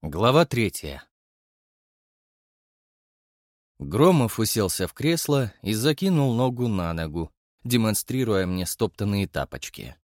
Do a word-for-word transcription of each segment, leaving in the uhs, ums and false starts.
Глава третья. Громов уселся в кресло и закинул ногу на ногу, демонстрируя мне стоптанные тапочки.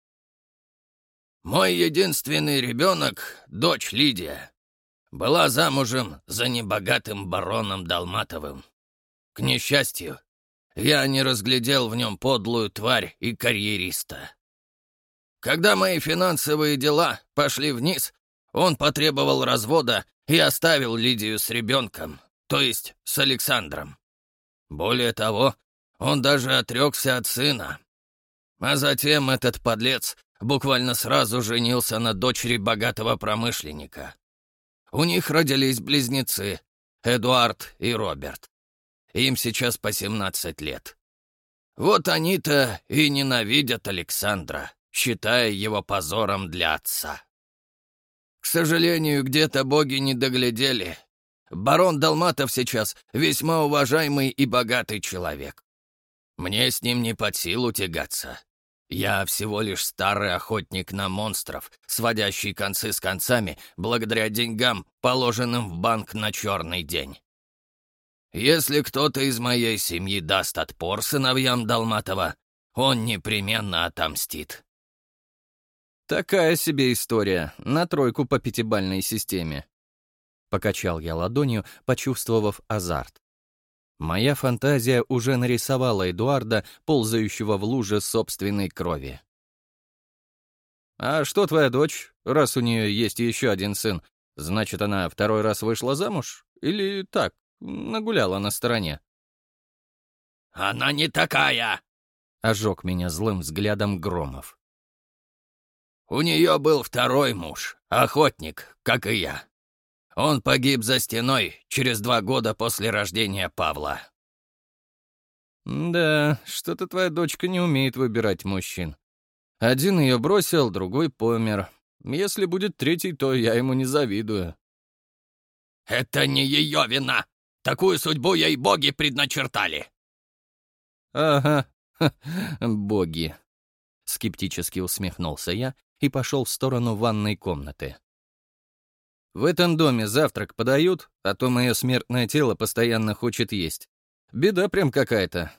«Мой единственный ребенок, дочь Лидия, была замужем за небогатым бароном Долматовым. К несчастью, я не разглядел в нем подлую тварь и карьериста. Когда мои финансовые дела пошли вниз, он потребовал развода и оставил Лидию с ребенком, то есть с Александром. Более того, он даже отрекся от сына. А затем этот подлец буквально сразу женился на дочери богатого промышленника. У них родились близнецы — Эдуард и Роберт. Им сейчас по семнадцать лет. Вот они-то и ненавидят Александра, считая его позором для отца. К сожалению, где-то боги не доглядели. Барон Долматов сейчас весьма уважаемый и богатый человек. Мне с ним не под силу тягаться. Я всего лишь старый охотник на монстров, сводящий концы с концами благодаря деньгам, положенным в банк на черный день. Если кто-то из моей семьи даст отпор сыновьям Долматова, он непременно отомстит. Такая себе история, на тройку по пятибалльной системе. Покачал я ладонью, почувствовав азарт. Моя фантазия уже нарисовала Эдуарда, ползающего в луже собственной крови. «А что твоя дочь? Раз у нее есть еще один сын, значит, она второй раз вышла замуж? Или так, нагуляла на стороне?» «Она не такая!» — ожег меня злым взглядом Громов. «У нее был второй муж, охотник, как и я. Он погиб за стеной через два года после рождения Павла». «Да, что-то твоя дочка не умеет выбирать мужчин. Один ее бросил, другой помер. Если будет третий, то я ему не завидую». «Это не ее вина! Такую судьбу ей боги предначертали!» «Ага, ха, боги!» — скептически усмехнулся я и пошел в сторону ванной комнаты. «В этом доме завтрак подают, а то мое смертное тело постоянно хочет есть. Беда прям какая-то».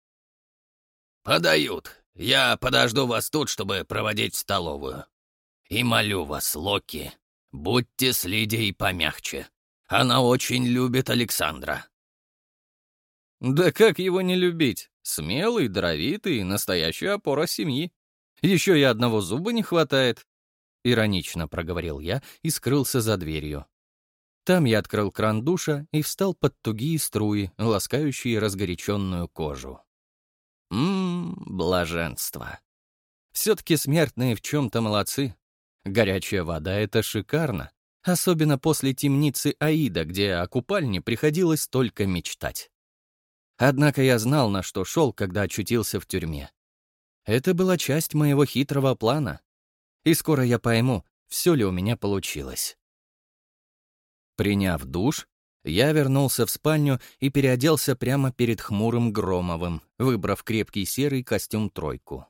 «Подают. Я подожду вас тут, чтобы проводить в столовую. И молю вас, Локи, будьте с Лидией помягче. Она очень любит Александра». «Да как его не любить? Смелый, даровитый, настоящая опора семьи. Еще и одного зуба не хватает», — иронично проговорил я и скрылся за дверью. Там я открыл кран душа и встал под тугие струи, ласкающие разгоряченную кожу. Ммм, блаженство. Все-таки смертные в чем-то молодцы. Горячая вода — это шикарно, особенно после темницы Аида, где о купальне приходилось только мечтать. Однако я знал, на что шел, когда очутился в тюрьме. Это была часть моего хитрого плана. И скоро я пойму, все ли у меня получилось. Приняв душ, я вернулся в спальню и переоделся прямо перед хмурым Громовым, выбрав крепкий серый костюм-тройку.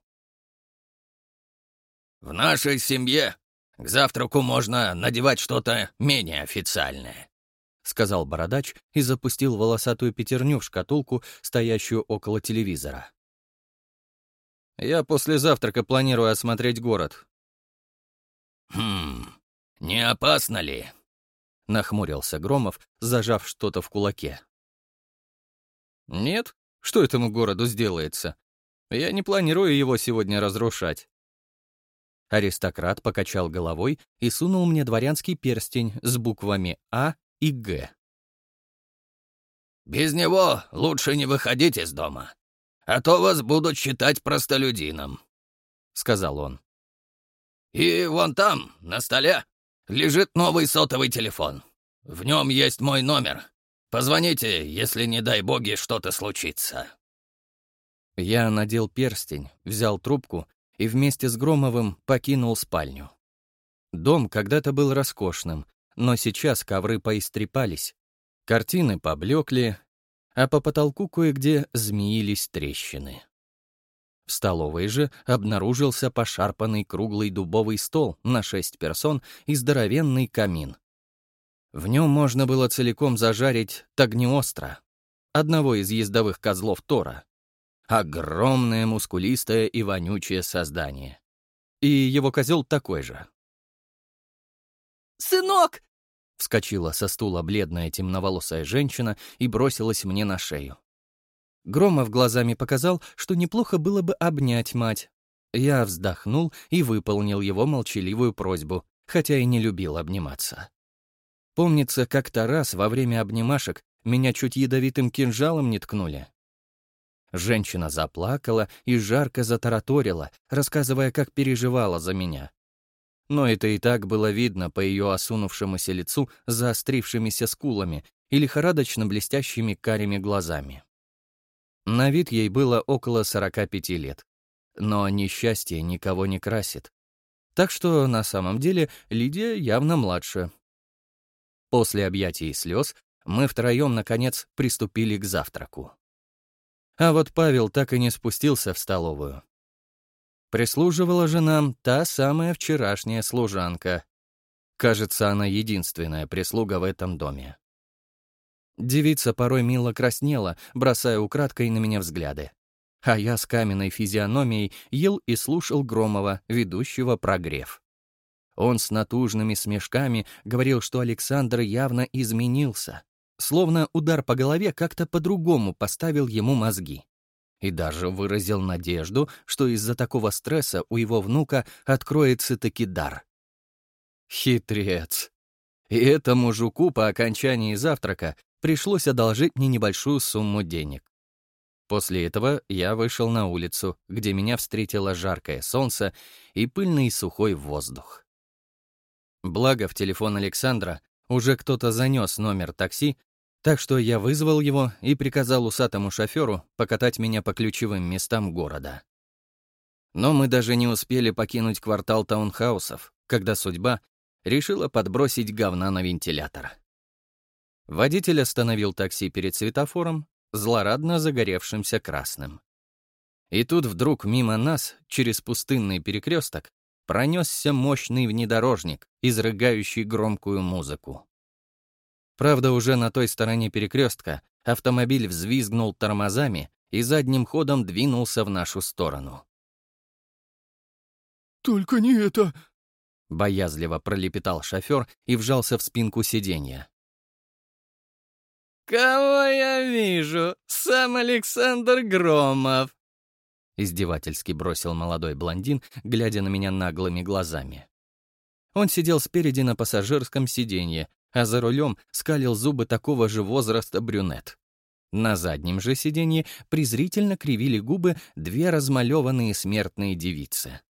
«В нашей семье к завтраку можно надевать что-то менее официальное», — сказал бородач и запустил волосатую пятерню в шкатулку, стоящую около телевизора. «Я после завтрака планирую осмотреть город». «Хм, не опасно ли?» — нахмурился Громов, зажав что-то в кулаке. «Нет? Что этому городу сделается? Я не планирую его сегодня разрушать». Аристократ покачал головой и сунул мне дворянский перстень с буквами «А» и «Г». «Без него лучше не выходить из дома, а то вас будут считать простолюдином», — сказал он. «И вон там, на столе, лежит новый сотовый телефон. В нем есть мой номер. Позвоните, если, не дай боги, что-то случится». Я надел перстень, взял трубку и вместе с Громовым покинул спальню. Дом когда-то был роскошным, но сейчас ковры поистрепались, картины поблекли, а по потолку кое-где змеились трещины. В столовой же обнаружился пошарпанный круглый дубовый стол на шесть персон и здоровенный камин. В нем можно было целиком зажарить Тагниостро, одного из ездовых козлов Тора. Огромное, мускулистое и вонючее создание. И его козел такой же. «Сынок!» — вскочила со стула бледная темноволосая женщина и бросилась мне на шею. Громов глазами показал, что неплохо было бы обнять мать. Я вздохнул и выполнил его молчаливую просьбу, хотя и не любил обниматься. Помнится, как-то раз во время обнимашек меня чуть ядовитым кинжалом не ткнули. Женщина заплакала и жарко затараторила, рассказывая, как переживала за меня. Но это и так было видно по ее осунувшемуся лицу с заострившимися скулами и лихорадочно блестящими карими глазами. На вид ей было около сорока пяти лет. Но несчастье никого не красит. Так что, на самом деле, Лидия явно младше. После объятий и слез мы втроем, наконец, приступили к завтраку. А вот Павел так и не спустился в столовую. Прислуживала же нам та самая вчерашняя служанка. Кажется, она единственная прислуга в этом доме. Девица порой мило краснела, бросая украдкой на меня взгляды. А я с каменной физиономией ел и слушал Громова, ведущего прогрев. Он с натужными смешками говорил, что Александр явно изменился, словно удар по голове как-то по-другому поставил ему мозги. И даже выразил надежду, что из-за такого стресса у его внука откроется-таки дар. Хитрец. И этому жуку по окончании завтрака пришлось одолжить мне небольшую сумму денег. После этого я вышел на улицу, где меня встретило жаркое солнце и пыльный сухой воздух. Благо, в телефон Александра уже кто-то занес номер такси, так что я вызвал его и приказал усатому шоферу покатать меня по ключевым местам города. Но мы даже не успели покинуть квартал таунхаусов, когда судьба решила подбросить говна на вентилятор. Водитель остановил такси перед светофором, злорадно загоревшимся красным. И тут вдруг мимо нас, через пустынный перекресток, пронесся мощный внедорожник, изрыгающий громкую музыку. Правда, уже на той стороне перекрестка автомобиль взвизгнул тормозами и задним ходом двинулся в нашу сторону. «Только не это!» — боязливо пролепетал шофер и вжался в спинку сиденья. «Кого я вижу? Сам Александр Громов!» — издевательски бросил молодой блондин, глядя на меня наглыми глазами. Он сидел спереди на пассажирском сиденье, а за рулем скалил зубы такого же возраста брюнет. На заднем же сиденье презрительно кривили губы две размалеванные смертные девицы.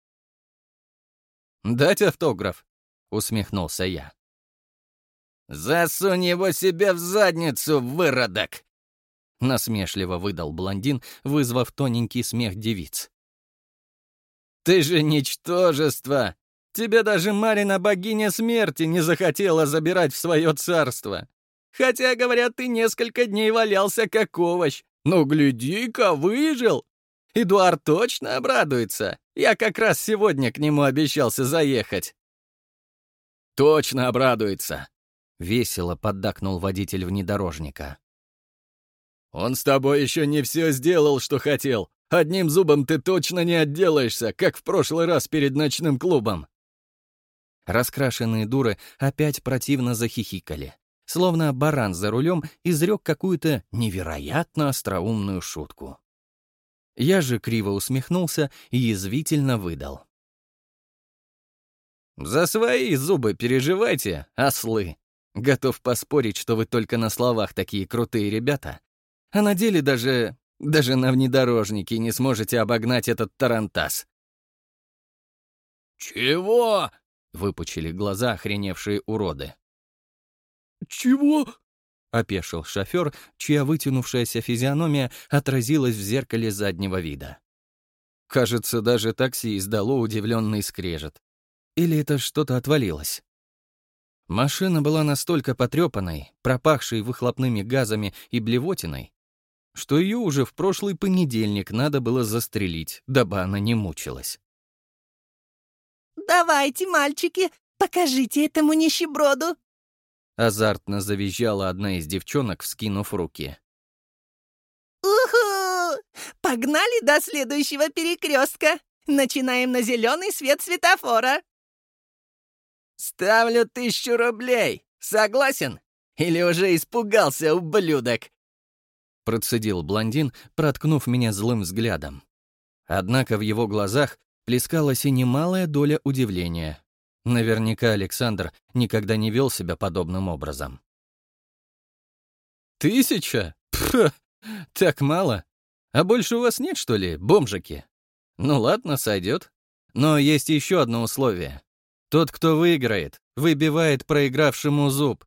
«Дать автограф?» — усмехнулся я. «Засунь его себе в задницу, выродок!» — насмешливо выдал блондин, вызвав тоненький смех девиц. «Ты же ничтожество! Тебя даже Марина богиня смерти не захотела забирать в свое царство. Хотя, говорят, ты несколько дней валялся как овощ. Ну, гляди-ка, выжил! Эдуард точно обрадуется. Я как раз сегодня к нему обещался заехать». «Точно обрадуется!» — весело поддакнул водитель внедорожника. «Он с тобой еще не все сделал, что хотел. Одним зубом ты точно не отделаешься, как в прошлый раз перед ночным клубом». Раскрашенные дуры опять противно захихикали, словно баран за рулем изрек какую-то невероятно остроумную шутку. Я же криво усмехнулся и язвительно выдал. «За свои зубы переживайте, ослы. Готов поспорить, что вы только на словах такие крутые ребята, а на деле даже, даже на внедорожнике не сможете обогнать этот тарантас». «Чего?» — выпучили глаза охреневшие уроды. «Чего?» — опешил шофер, чья вытянувшаяся физиономия отразилась в зеркале заднего вида. Кажется, даже такси издало удивленный скрежет. Или это что-то отвалилось? Машина была настолько потрепанной, пропахшей выхлопными газами и блевотиной, что ее уже в прошлый понедельник надо было застрелить, дабы она не мучилась. «Давайте, мальчики, покажите этому нищеброду!» — азартно завизжала одна из девчонок, вскинув руки. «Уху! Погнали до следующего перекрестка! Начинаем на зеленый свет светофора!» «Ставлю тысячу рублей! Согласен? Или уже испугался, ублюдок?» Процедил блондин, проткнув меня злым взглядом. Однако в его глазах плескалась и немалая доля удивления. Наверняка Александр никогда не вел себя подобным образом. «Тысяча? Пф, так мало. А больше у вас нет, что ли, бомжики? Ну ладно, сойдет. Но есть еще одно условие. Тот, кто выиграет, выбивает проигравшему зуб».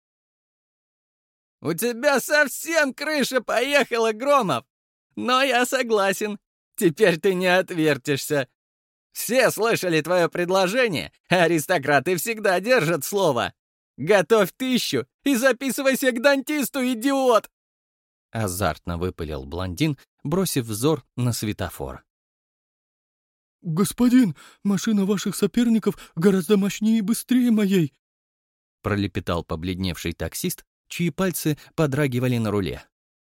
«У тебя совсем крыша поехала, Громов! Но я согласен. Теперь ты не отвертишься. Все слышали твое предложение, а аристократы всегда держат слово. Готовь тысячу и записывайся к дантисту, идиот!» Азартно выпалил блондин, бросив взор на светофор. «Господин, машина ваших соперников гораздо мощнее и быстрее моей!» Пролепетал побледневший таксист, чьи пальцы подрагивали на руле.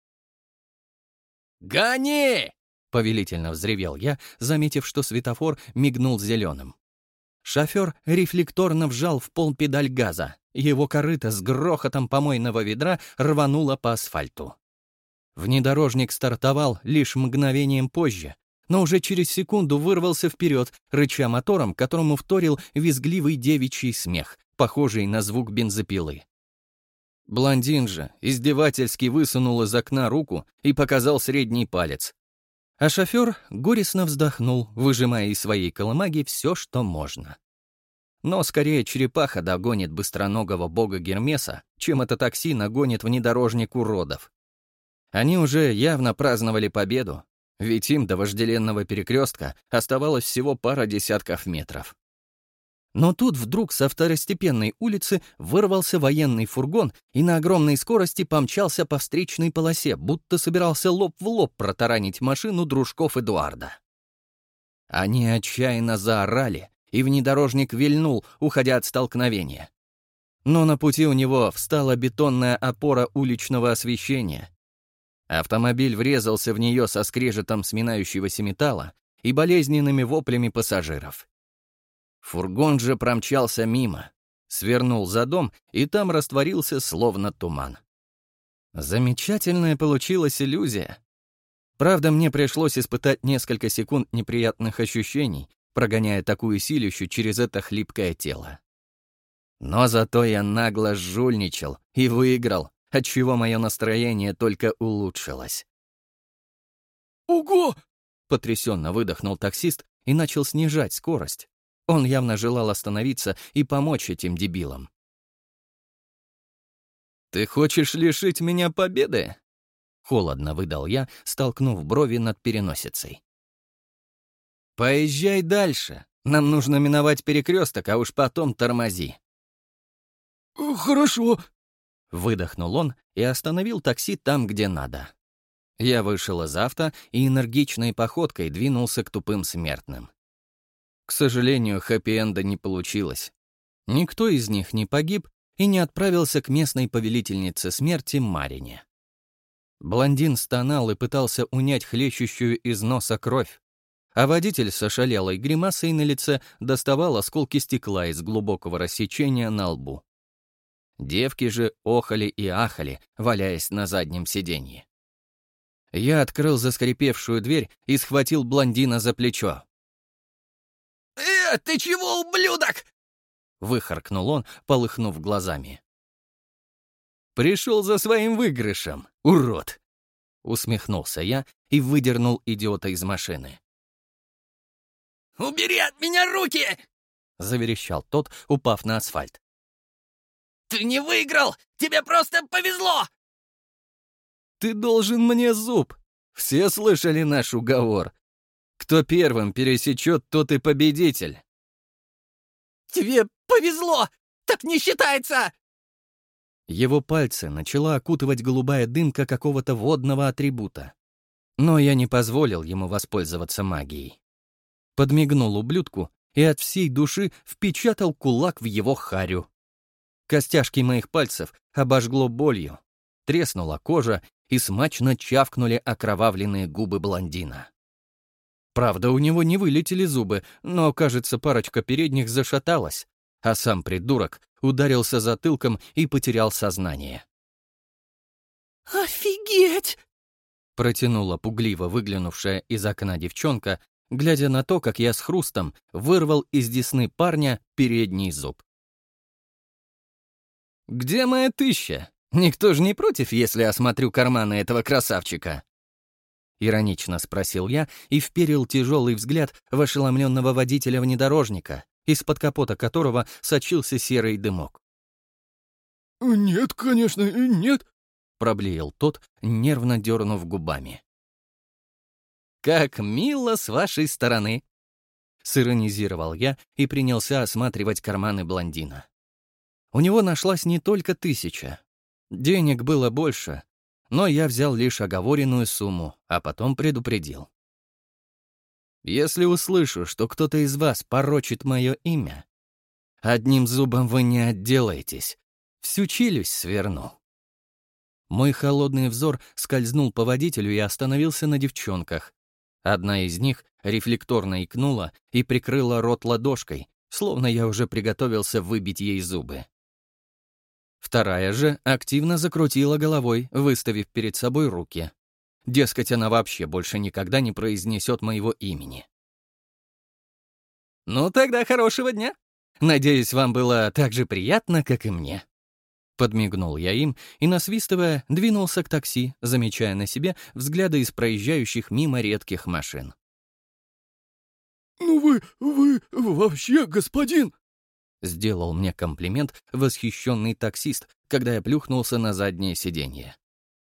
«Гони!» — повелительно взревел я, заметив, что светофор мигнул зеленым. Шофер рефлекторно вжал в пол педаль газа. Его корыто с грохотом помойного ведра рвануло по асфальту. Внедорожник стартовал лишь мгновением позже, но уже через секунду вырвался вперед, рыча мотором, которому вторил визгливый девичий смех, похожий на звук бензопилы. Блондин же издевательски высунул из окна руку и показал средний палец. А шофер горестно вздохнул, выжимая из своей колымаги все, что можно. Но скорее черепаха догонит быстроногого бога Гермеса, чем это такси нагонит внедорожник уродов. Они уже явно праздновали победу, ведь им до вожделенного перекрестка оставалось всего пара десятков метров. Но тут вдруг со второстепенной улицы вырвался военный фургон и на огромной скорости помчался по встречной полосе, будто собирался лоб в лоб протаранить машину дружков Эдуарда. Они отчаянно заорали, и внедорожник вильнул, уходя от столкновения. Но на пути у него встала бетонная опора уличного освещения. Автомобиль врезался в нее со скрежетом сминающегося металла и болезненными воплями пассажиров. Фургон же промчался мимо, свернул за дом и там растворился словно туман. Замечательная получилась иллюзия. Правда, мне пришлось испытать несколько секунд неприятных ощущений, прогоняя такую силищу через это хлипкое тело. Но зато я нагло жульничал и выиграл, отчего мое настроение только улучшилось. «Ого!» — потрясенно выдохнул таксист и начал снижать скорость. Он явно желал остановиться и помочь этим дебилам. «Ты хочешь лишить меня победы?» — холодно выдал я, столкнув брови над переносицей. «Поезжай дальше. Нам нужно миновать перекресток, а уж потом тормози». «Хорошо», — выдохнул он и остановил такси там, где надо. Я вышел из авто и энергичной походкой двинулся к тупым смертным. К сожалению, хэппи-энда не получилось. Никто из них не погиб и не отправился к местной повелительнице смерти Марине. Блондин стонал и пытался унять хлещущую из носа кровь, а водитель с ошалелой гримасой на лице доставал осколки стекла из глубокого рассечения на лбу. Девки же охали и ахали, валяясь на заднем сиденье. Я открыл заскрипевшую дверь и схватил блондина за плечо. «Э, ты чего, ублюдок?» — выхаркнул он, полыхнув глазами. «Пришел за своим выигрышем, урод!» — усмехнулся я и выдернул идиота из машины. «Убери от меня руки!» — заверещал тот, упав на асфальт. «Ты не выиграл! Тебе просто повезло!» «Ты должен мне зуб! Все слышали наш уговор. Кто первым пересечет, тот и победитель». «Тебе повезло! Так не считается!» Его пальцы начала окутывать голубая дымка какого-то водного атрибута. Но я не позволил ему воспользоваться магией. Подмигнул ублюдку и от всей души впечатал кулак в его харю. Костяшки моих пальцев обожгло болью, треснула кожа и смачно чавкнули окровавленные губы блондина. Правда, у него не вылетели зубы, но, кажется, парочка передних зашаталась, а сам придурок ударился затылком и потерял сознание. «Офигеть!» — протянула пугливо выглянувшая из окна девчонка, глядя на то, как я с хрустом вырвал из десны парня передний зуб. «Где моя тыща? Никто же не против, если осмотрю карманы этого красавчика?» Иронично спросил я и вперил тяжелый взгляд в ошеломленного водителя внедорожника, из-под капота которого сочился серый дымок. «Нет, конечно, нет», — проблеял тот, нервно дернув губами. «Как мило с вашей стороны!» — сиронизировал я и принялся осматривать карманы блондина. У него нашлась не только тысяча. Денег было больше, но я взял лишь оговоренную сумму, а потом предупредил. «Если услышу, что кто-то из вас порочит мое имя, одним зубом вы не отделаетесь, всю челюсть сверну». Мой холодный взор скользнул по водителю и остановился на девчонках. Одна из них рефлекторно икнула и прикрыла рот ладошкой, словно я уже приготовился выбить ей зубы. Вторая же активно закрутила головой, выставив перед собой руки. Дескать, она вообще больше никогда не произнесет моего имени. «Ну тогда хорошего дня. Надеюсь, вам было так же приятно, как и мне». Подмигнул я им и, насвистывая, двинулся к такси, замечая на себе взгляды из проезжающих мимо редких машин. «Ну вы, вы вообще, господин!» Сделал мне комплимент восхищенный таксист, когда я плюхнулся на заднее сиденье.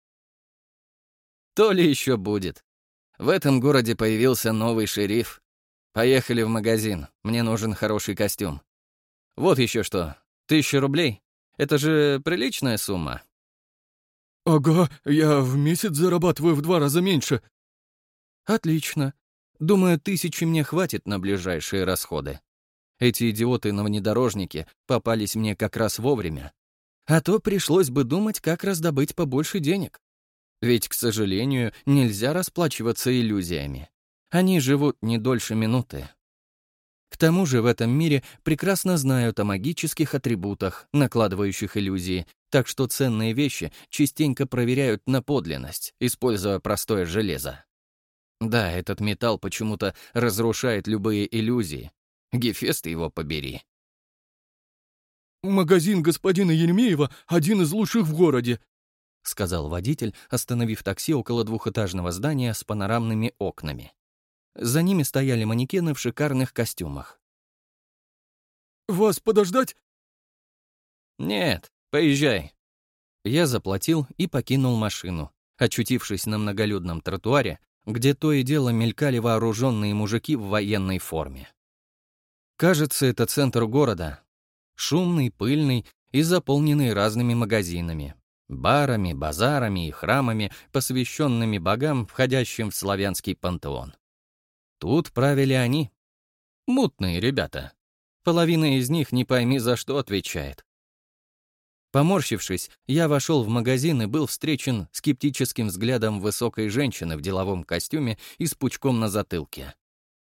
То ли еще будет. В этом городе появился новый шериф. Поехали в магазин, мне нужен хороший костюм. Вот еще что, тысяча рублей? Это же приличная сумма. «Ага, я в месяц зарабатываю в два раза меньше». Отлично. Думаю, тысячи мне хватит на ближайшие расходы. Эти идиоты на внедорожнике попались мне как раз вовремя. А то пришлось бы думать, как раздобыть побольше денег. Ведь, к сожалению, нельзя расплачиваться иллюзиями. Они живут не дольше минуты. К тому же в этом мире прекрасно знают о магических атрибутах, накладывающих иллюзии, так что ценные вещи частенько проверяют на подлинность, используя простое железо. Да, этот металл почему-то разрушает любые иллюзии. Гефест его побери. «Магазин господина Еремеева один из лучших в городе», — сказал водитель, остановив такси около двухэтажного здания с панорамными окнами. За ними стояли манекены в шикарных костюмах. «Вас подождать?» «Нет, поезжай». Я заплатил и покинул машину, очутившись на многолюдном тротуаре, где то и дело мелькали вооруженные мужики в военной форме. Кажется, это центр города. Шумный, пыльный и заполненный разными магазинами, барами, базарами и храмами, посвященными богам, входящим в славянский пантеон. Тут правили они. Мутные ребята. Половина из них не пойми за что отвечает. Поморщившись, я вошел в магазин и был встречен скептическим взглядом высокой женщины в деловом костюме и с пучком на затылке.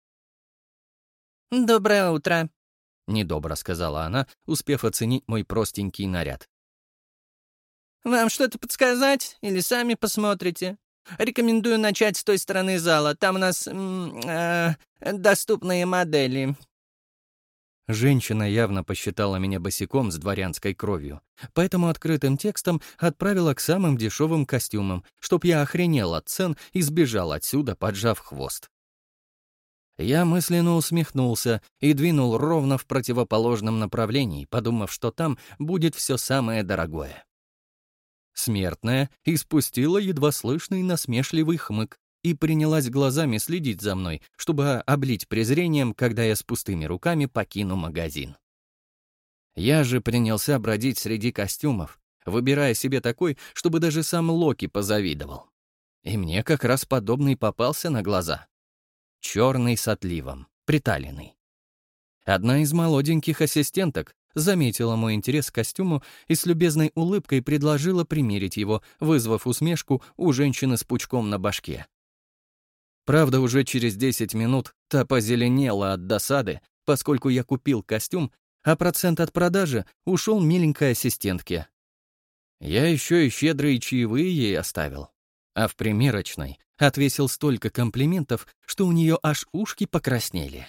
«Доброе утро», — недобро сказала она, успев оценить мой простенький наряд. «Вам что-то подсказать или сами посмотрите? Рекомендую начать с той стороны зала, там у нас м, э, доступные модели». Женщина явно посчитала меня босиком с дворянской кровью, поэтому открытым текстом отправила к самым дешевым костюмам, чтоб я охренел от цен и сбежал отсюда, поджав хвост. Я мысленно усмехнулся и двинул ровно в противоположном направлении, подумав, что там будет все самое дорогое. Смертная испустила едва слышный насмешливый хмык и принялась глазами следить за мной, чтобы облить презрением, когда я с пустыми руками покину магазин. Я же принялся бродить среди костюмов, выбирая себе такой, чтобы даже сам Локи позавидовал. И мне как раз подобный попался на глаза. Черный с отливом, приталенный. Одна из молоденьких ассистенток заметила мой интерес к костюму и с любезной улыбкой предложила примерить его, вызвав усмешку у женщины с пучком на башке. Правда, уже через десять минут та позеленела от досады, поскольку я купил костюм, а процент от продажи ушел миленькой ассистентке. Я еще и щедрые чаевые ей оставил. А в примерочной отвесил столько комплиментов, что у нее аж ушки покраснели.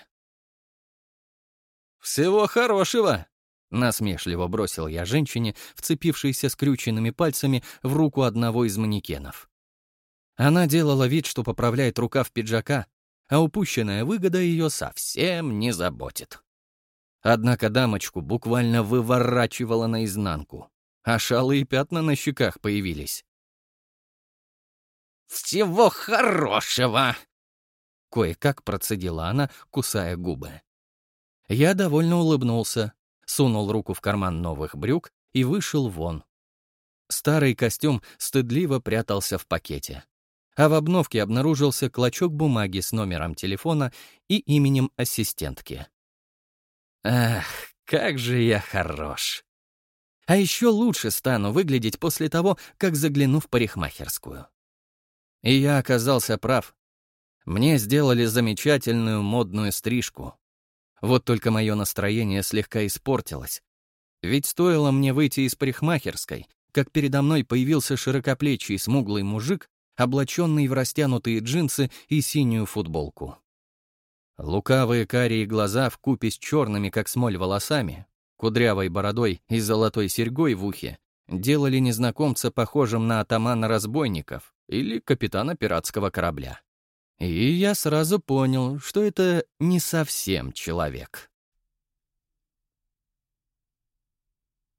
«Всего хорошего!» — насмешливо бросил я женщине, вцепившейся скрюченными пальцами в руку одного из манекенов. Она делала вид, что поправляет рукав пиджака, а упущенная выгода ее совсем не заботит. Однако дамочку буквально выворачивала наизнанку, а шалые пятна на щеках появились. «Всего хорошего!» Кое-как процедила она, кусая губы. Я довольно улыбнулся, сунул руку в карман новых брюк и вышел вон. Старый костюм стыдливо прятался в пакете, а в обновке обнаружился клочок бумаги с номером телефона и именем ассистентки. Ах, как же я хорош! А еще лучше стану выглядеть после того, как загляну в парикмахерскую. И я оказался прав. Мне сделали замечательную модную стрижку. Вот только мое настроение слегка испортилось. Ведь стоило мне выйти из парикмахерской, как передо мной появился широкоплечий смуглый мужик, облаченный в растянутые джинсы и синюю футболку. Лукавые карие глаза вкупе с черными, как смоль, волосами, кудрявой бородой и золотой серьгой в ухе делали незнакомца похожим на атамана разбойников или капитана пиратского корабля. И я сразу понял, что это не совсем человек.